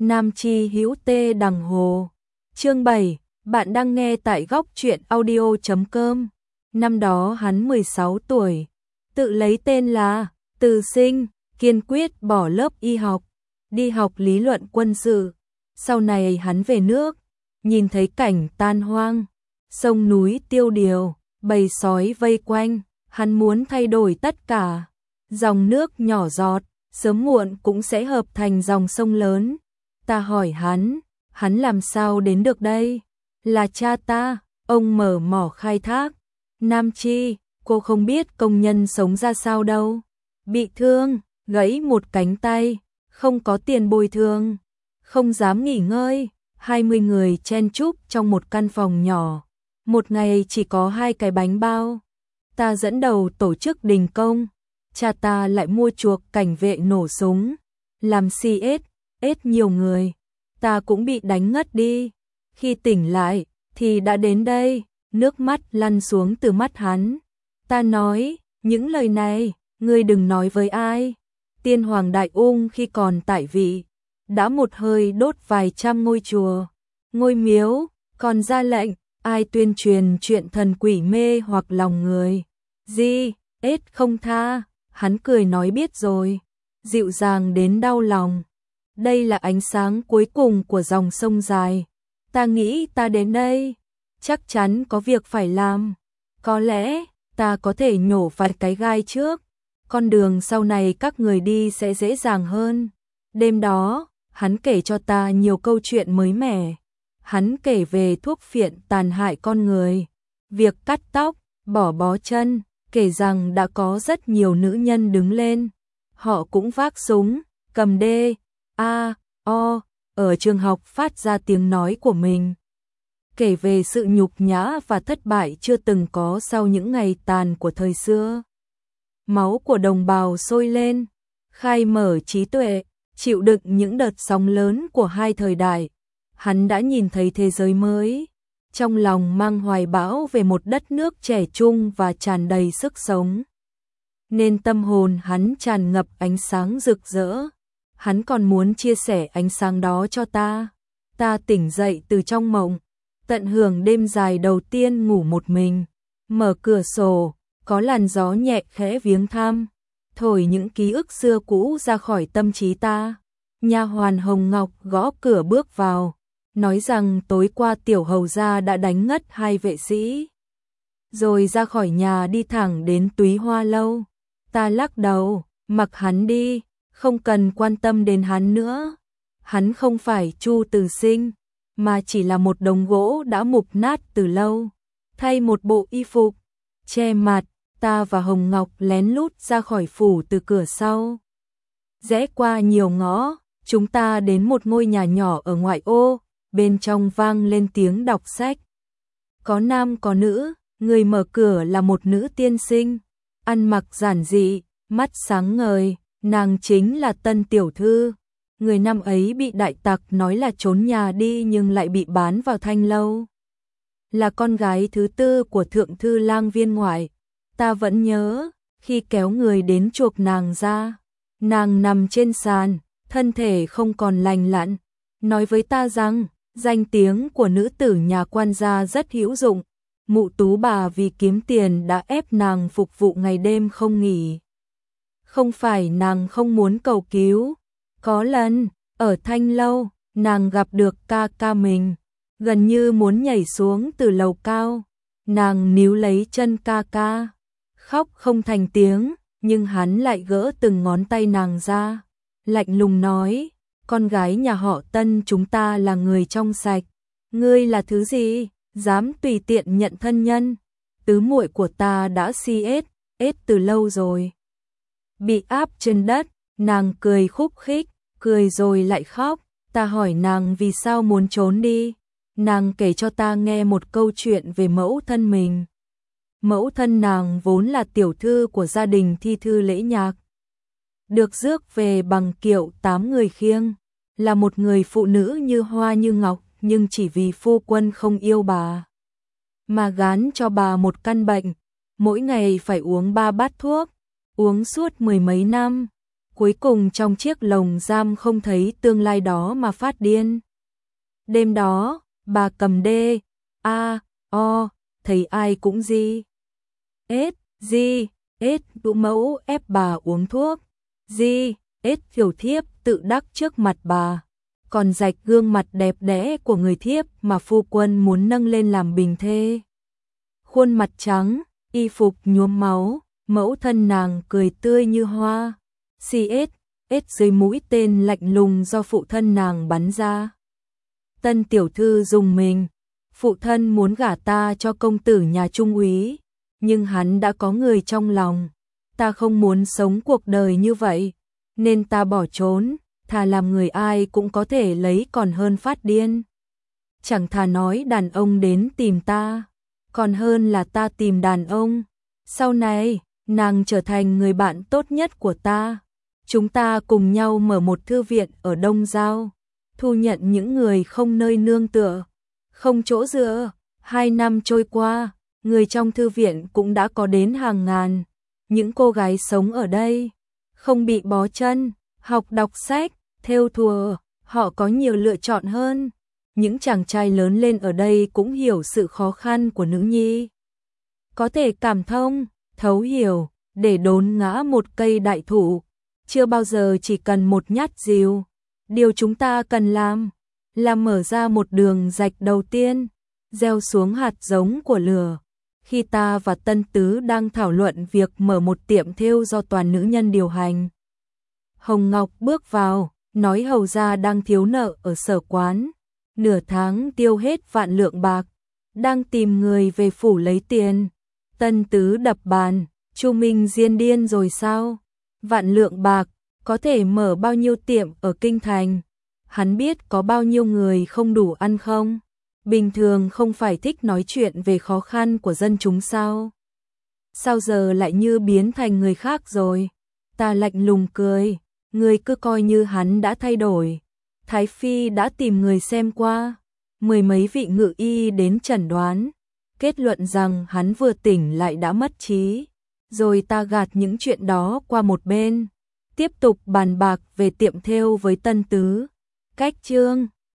Nam Chi Hữu Tê Đằng Hồ. Chương 7, bạn đang nghe tại góc truyện audio.com. Năm đó hắn 16 tuổi, tự lấy tên là Từ Sinh, kiên quyết bỏ lớp y học, đi học lý luận quân sự. Sau này hắn về nước, nhìn thấy cảnh tan hoang, sông núi tiêu điều, bầy sói vây quanh, hắn muốn thay đổi tất cả. Dòng nước nhỏ giọt, sớm muộn cũng sẽ hợp thành dòng sông lớn. Ta hỏi hắn làm sao đến được đây? Là cha ta, ông mở mỏ khai thác. Nam Chi, cô không biết công nhân sống ra sao đâu. Bị thương, gãy một cánh tay, không có tiền bồi thường, không dám nghỉ ngơi. 20 người chen chúc trong một căn phòng nhỏ. Một ngày chỉ có 2 cái bánh bao. Ta dẫn đầu tổ chức đình công. Cha ta lại mua chuộc cảnh vệ nổ súng, làm ết nhiều người. Ta cũng bị đánh ngất đi. Khi tỉnh lại thì đã đến đây, nước mắt lăn xuống từ mắt hắn. Ta nói, những lời này, ngươi đừng nói với ai. Tiên Hoàng Đại Ung khi còn tại vị, đã một hơi đốt vài trăm ngôi chùa, ngôi miếu, còn ra lệnh, ai tuyên truyền chuyện thần quỷ mê hoặc lòng người. Ết không tha, hắn cười nói biết rồi, dịu dàng đến đau lòng. Đây là ánh sáng cuối cùng của dòng sông dài. Ta nghĩ ta đến đây, chắc chắn có việc phải làm. Có lẽ, ta có thể nhổ vài cái gai trước. Con đường sau này các người đi sẽ dễ dàng hơn. Đêm đó, hắn kể cho ta nhiều câu chuyện mới mẻ. Hắn kể về thuốc phiện tàn hại con người, việc cắt tóc, bỏ bó chân, kể rằng đã có rất nhiều nữ nhân đứng lên. Họ cũng vác súng, cầm ở trường học phát ra tiếng nói của mình. Kể về sự nhục nhã và thất bại chưa từng có sau những ngày tàn của thời xưa. Máu của đồng bào sôi lên, khai mở trí tuệ, chịu đựng những đợt sóng lớn của hai thời đại. Hắn đã nhìn thấy thế giới mới, trong lòng mang hoài bão về một đất nước trẻ trung và tràn đầy sức sống. Nên tâm hồn hắn tràn ngập ánh sáng rực rỡ. Hắn còn muốn chia sẻ ánh sáng đó cho ta. Ta tỉnh dậy từ trong mộng, tận hưởng đêm dài đầu tiên ngủ một mình. Mở cửa sổ, có làn gió nhẹ khẽ viếng thăm, thổi những ký ức xưa cũ ra khỏi tâm trí ta. Nha hoàn Hồng Ngọc gõ cửa bước vào, nói rằng tối qua tiểu hầu gia đã đánh ngất 2 vệ sĩ, rồi ra khỏi nhà đi thẳng đến Túy Hoa lâu. Ta lắc đầu, mặc hắn đi, không cần quan tâm đến hắn nữa. Hắn không phải Chu Từ Sinh, mà chỉ là một đống gỗ đã mục nát từ lâu. Thay một bộ y phục, che mặt, ta và Hồng Ngọc lén lút ra khỏi phủ từ cửa sau. Rẽ qua nhiều ngõ, chúng ta đến một ngôi nhà nhỏ ở ngoại ô, bên trong vang lên tiếng đọc sách. Có nam có nữ, người mở cửa là một nữ tiên sinh, ăn mặc giản dị, mắt sáng ngời, nàng chính là Tân tiểu thư. Người năm ấy bị đại tặc nói là trốn nhà đi nhưng lại bị bán vào Thanh lâu. Là con gái thứ 4 của thượng thư lang viên ngoại. Ta vẫn nhớ, khi kéo người đến chuộc nàng ra, nàng nằm trên sàn, thân thể không còn lành lặn, nói với ta rằng danh tiếng của nữ tử nhà quan gia rất hữu dụng. Mụ Tú bà vì kiếm tiền đã ép nàng phục vụ ngày đêm không nghỉ. Không phải nàng không muốn cầu cứu. Có lần, ở Thanh lâu, nàng gặp được ca ca mình, gần như muốn nhảy xuống từ lầu cao. Nàng níu lấy chân ca ca, khóc không thành tiếng, nhưng hắn lại gỡ từng ngón tay nàng ra, lạnh lùng nói, con gái nhà họ Tân chúng ta là người trong sạch. Ngươi là thứ gì, dám tùy tiện nhận thân nhân? Tứ muội của ta đã ết từ lâu rồi. Bị áp trên đất, nàng cười khúc khích, cười rồi lại khóc. Ta hỏi nàng vì sao muốn trốn đi. Nàng kể cho ta nghe một câu chuyện về mẫu thân mình. Mẫu thân nàng vốn là tiểu thư của gia đình thi thư lễ nhạc, được rước về bằng kiệu 8 người khiêng, là một người phụ nữ như hoa như ngọc, nhưng chỉ vì phu quân không yêu bà, mà gán cho bà một căn bệnh, mỗi ngày phải uống 3 bát thuốc, uống suốt 10 mấy năm. cuối cùng trong chiếc lồng giam không thấy tương lai đó mà phát điên. Đêm đó, bà cầm đê, a, o, thấy ai cũng gì. Ết, đũ mẫu ép bà uống thuốc. Ết tiểu thiếp tự đắc trước mặt bà. Còn rạch gương mặt đẹp đẽ của người thiếp mà phu quân muốn nâng lên làm bình thê. Khuôn mặt trắng, y phục nhuốm máu, mẫu thân nàng cười tươi như hoa. Ết dưới mũi tên lạnh lùng do phụ thân nàng bắn ra. Tân tiểu thư dùng mình, phụ thân muốn gả ta cho công tử nhà trung úy, nhưng hắn đã có người trong lòng. Ta không muốn sống cuộc đời như vậy, nên ta bỏ trốn, thà làm người ai cũng có thể lấy còn hơn phát điên. Chẳng thà nói đàn ông đến tìm ta, còn hơn là ta tìm đàn ông. Sau này, nàng trở thành người bạn tốt nhất của ta. Chúng ta cùng nhau mở một thư viện ở Đông Giao, thu nhận những người không nơi nương tựa, không chỗ dựa. 2 năm trôi qua, người trong thư viện cũng đã có đến hàng ngàn. Những cô gái sống ở đây, không bị bó chân, học đọc sách, thêu thùa, họ có nhiều lựa chọn hơn. Những chàng trai lớn lên ở đây cũng hiểu sự khó khăn của nữ nhi. Có thể cảm thông, thấu hiểu, để đốn ngã một cây đại thụ. Chưa bao giờ chỉ cần một nhát dìu. Điều chúng ta cần làm là mở ra một đường rạch đầu tiên, gieo xuống hạt giống của lửa. Khi ta và Tân Tứ đang thảo luận việc mở một tiệm thêu do toàn nữ nhân điều hành, Hồng Ngọc bước vào, nói hầu gia đang thiếu nợ ở sở quán, nửa tháng tiêu hết vạn lượng bạc, đang tìm người về phủ lấy tiền. Tân Tứ đập bàn, Chu Minh Diên điên rồi sao? Vạn lượng bạc, có thể mở bao nhiêu tiệm ở kinh thành? Hắn biết có bao nhiêu người không đủ ăn không? Bình thường không phải thích nói chuyện về khó khăn của dân chúng sao? Sao giờ lại như biến thành người khác rồi? Ta lạnh lùng cười, người cứ coi như hắn đã thay đổi. Thái Phi đã tìm người xem qua, 10 mấy vị ngự y đến chẩn đoán, kết luận rằng hắn vừa tỉnh lại đã mất trí. Rồi ta gạt những chuyện đó qua một bên, tiếp tục bàn bạc về tiệm thêu với Tân Tứ. Cách chương